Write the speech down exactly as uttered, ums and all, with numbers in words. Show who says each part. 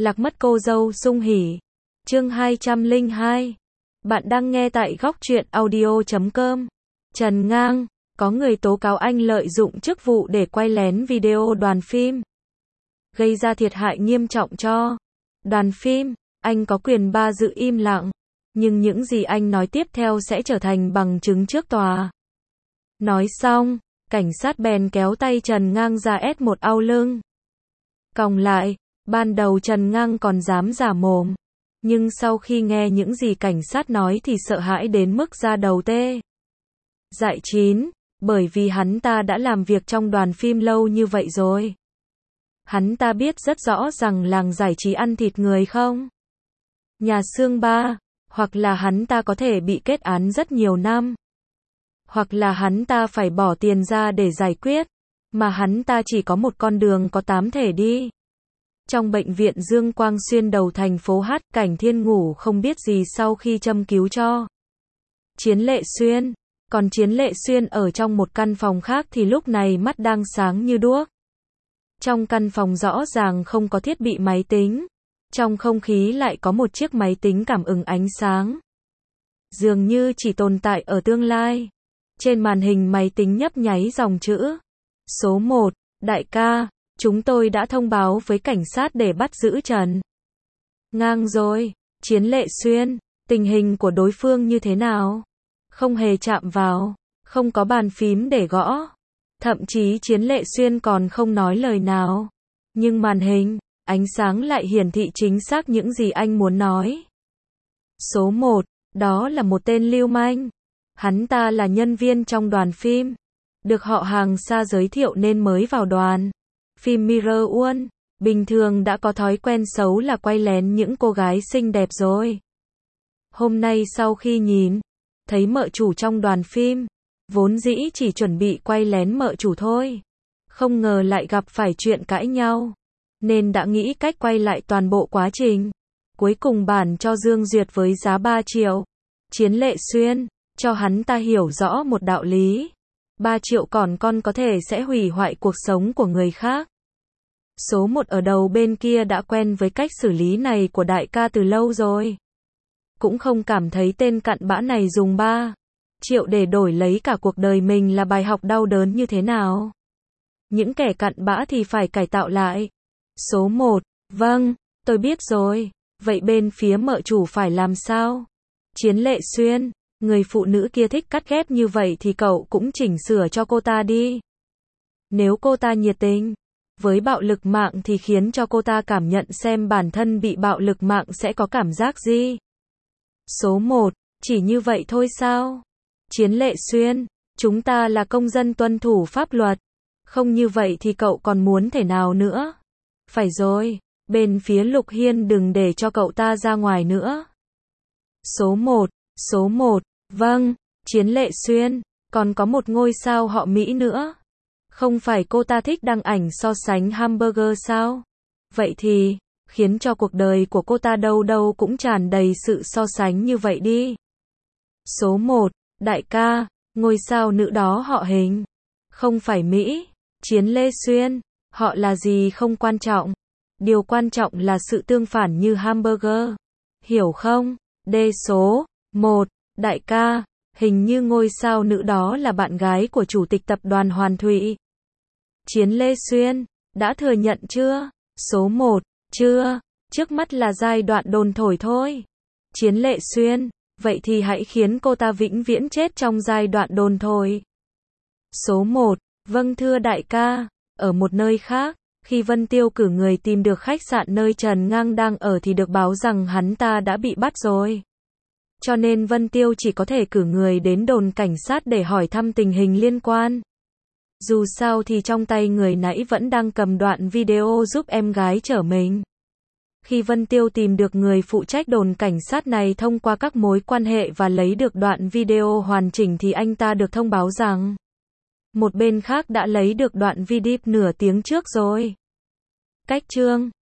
Speaker 1: Lạc mất cô dâu sung hỉ. Chương hai trăm lẻ hai. Bạn đang nghe tại góc truyện audio chấm com. Trần Ngang, có người tố cáo anh lợi dụng chức vụ để quay lén video đoàn phim, gây ra thiệt hại nghiêm trọng cho đoàn phim. Anh có quyền ba giữ im lặng, nhưng những gì anh nói tiếp theo sẽ trở thành bằng chứng trước tòa. Nói xong, cảnh sát bèn kéo tay Trần Ngang ra ép một au lưng. Còng lại, ban đầu Trần Ngang còn dám giả mồm, nhưng sau khi nghe những gì cảnh sát nói thì sợ hãi đến mức da đầu tê dại. Chín, bởi vì hắn ta đã làm việc trong đoàn phim lâu như vậy rồi. Hắn ta biết rất rõ rằng làng giải trí ăn thịt người không nhà xương ba, hoặc là hắn ta có thể bị kết án rất nhiều năm, hoặc là hắn ta phải bỏ tiền ra để giải quyết, mà hắn ta chỉ có một con đường có tám thể đi. Trong bệnh viện Dương Quang Xuyên đầu thành phố Hát, Cảnh Thiên ngủ không biết gì sau khi châm cứu cho Chiến Lệ Xuyên. Còn Chiến Lệ Xuyên ở trong một căn phòng khác thì lúc này mắt đang sáng như đuốc. Trong căn phòng rõ ràng không có thiết bị máy tính. Trong không khí lại có một chiếc máy tính cảm ứng ánh sáng, dường như chỉ tồn tại ở tương lai. Trên màn hình máy tính nhấp nháy dòng chữ. Số một, đại ca, chúng tôi đã thông báo với cảnh sát để bắt giữ Trần Ngang rồi. Chiến Lệ Xuyên, tình hình của đối phương như thế nào? Không hề chạm vào, không có bàn phím để gõ. Thậm chí Chiến Lệ Xuyên còn không nói lời nào. Nhưng màn hình, ánh sáng lại hiển thị chính xác những gì anh muốn nói. Số một, đó là một tên lưu manh. Hắn ta là nhân viên trong đoàn phim, được họ hàng xa giới thiệu nên mới vào đoàn phim Mirror One. Bình thường đã có thói quen xấu là quay lén những cô gái xinh đẹp rồi. Hôm nay sau khi nhìn thấy mợ chủ trong đoàn phim, vốn dĩ chỉ chuẩn bị quay lén mợ chủ thôi, không ngờ lại gặp phải chuyện cãi nhau, nên đã nghĩ cách quay lại toàn bộ quá trình. Cuối cùng bản cho Dương Duyệt với giá ba triệu. Chiến Lệ Xuyên cho hắn ta hiểu rõ một đạo lý. ba triệu còn con có thể sẽ hủy hoại cuộc sống của người khác. Số một ở đầu bên kia đã quen với cách xử lý này của đại ca từ lâu rồi. Cũng không cảm thấy tên cặn bã này dùng ba triệu để đổi lấy cả cuộc đời mình là bài học đau đớn như thế nào. Những kẻ cặn bã thì phải cải tạo lại. Số một, vâng, tôi biết rồi. Vậy bên phía mợ chủ phải làm sao? Chiến Lệ Xuyên, người phụ nữ kia thích cắt ghép như vậy thì cậu cũng chỉnh sửa cho cô ta đi. Nếu cô ta nhiệt tình với bạo lực mạng thì khiến cho cô ta cảm nhận xem bản thân bị bạo lực mạng sẽ có cảm giác gì. Số một, chỉ như vậy thôi sao? Chiến Lệ Xuyên, chúng ta là công dân tuân thủ pháp luật. Không như vậy thì cậu còn muốn thể nào nữa? Phải rồi, bên phía Lục Hiên đừng để cho cậu ta ra ngoài nữa. Số một, số một, vâng, Chiến Lệ Xuyên, còn có một ngôi sao họ Mỹ nữa. Không phải cô ta thích đăng ảnh so sánh hamburger sao? Vậy thì, khiến cho cuộc đời của cô ta đâu đâu cũng tràn đầy sự so sánh như vậy đi. Số một, đại ca, ngôi sao nữ đó họ Hình. Không phải Mỹ. Chiến Lê Xuyên, họ là gì không quan trọng. Điều quan trọng là sự tương phản như hamburger. Hiểu không? D số một, đại ca, hình như ngôi sao nữ đó là bạn gái của chủ tịch tập đoàn Hoàn Thụy. Chiến Lê Xuyên, đã thừa nhận chưa? Số một, chưa, trước mắt là giai đoạn đồn thổi thôi. Chiến Lệ Xuyên, vậy thì hãy khiến cô ta vĩnh viễn chết trong giai đoạn đồn thổi. Số một, vâng thưa đại ca. Ở một nơi khác, khi Vân Tiêu cử người tìm được khách sạn nơi Trần Ngang đang ở thì được báo rằng hắn ta đã bị bắt rồi. Cho nên Vân Tiêu chỉ có thể cử người đến đồn cảnh sát để hỏi thăm tình hình liên quan. Dù sao thì trong tay người nãy vẫn đang cầm đoạn video giúp em gái chở mình. Khi Vân Tiêu tìm được người phụ trách đồn cảnh sát này thông qua các mối quan hệ và lấy được đoạn video hoàn chỉnh thì anh ta được thông báo rằng một bên khác đã lấy được đoạn video nửa tiếng trước rồi. Cách chương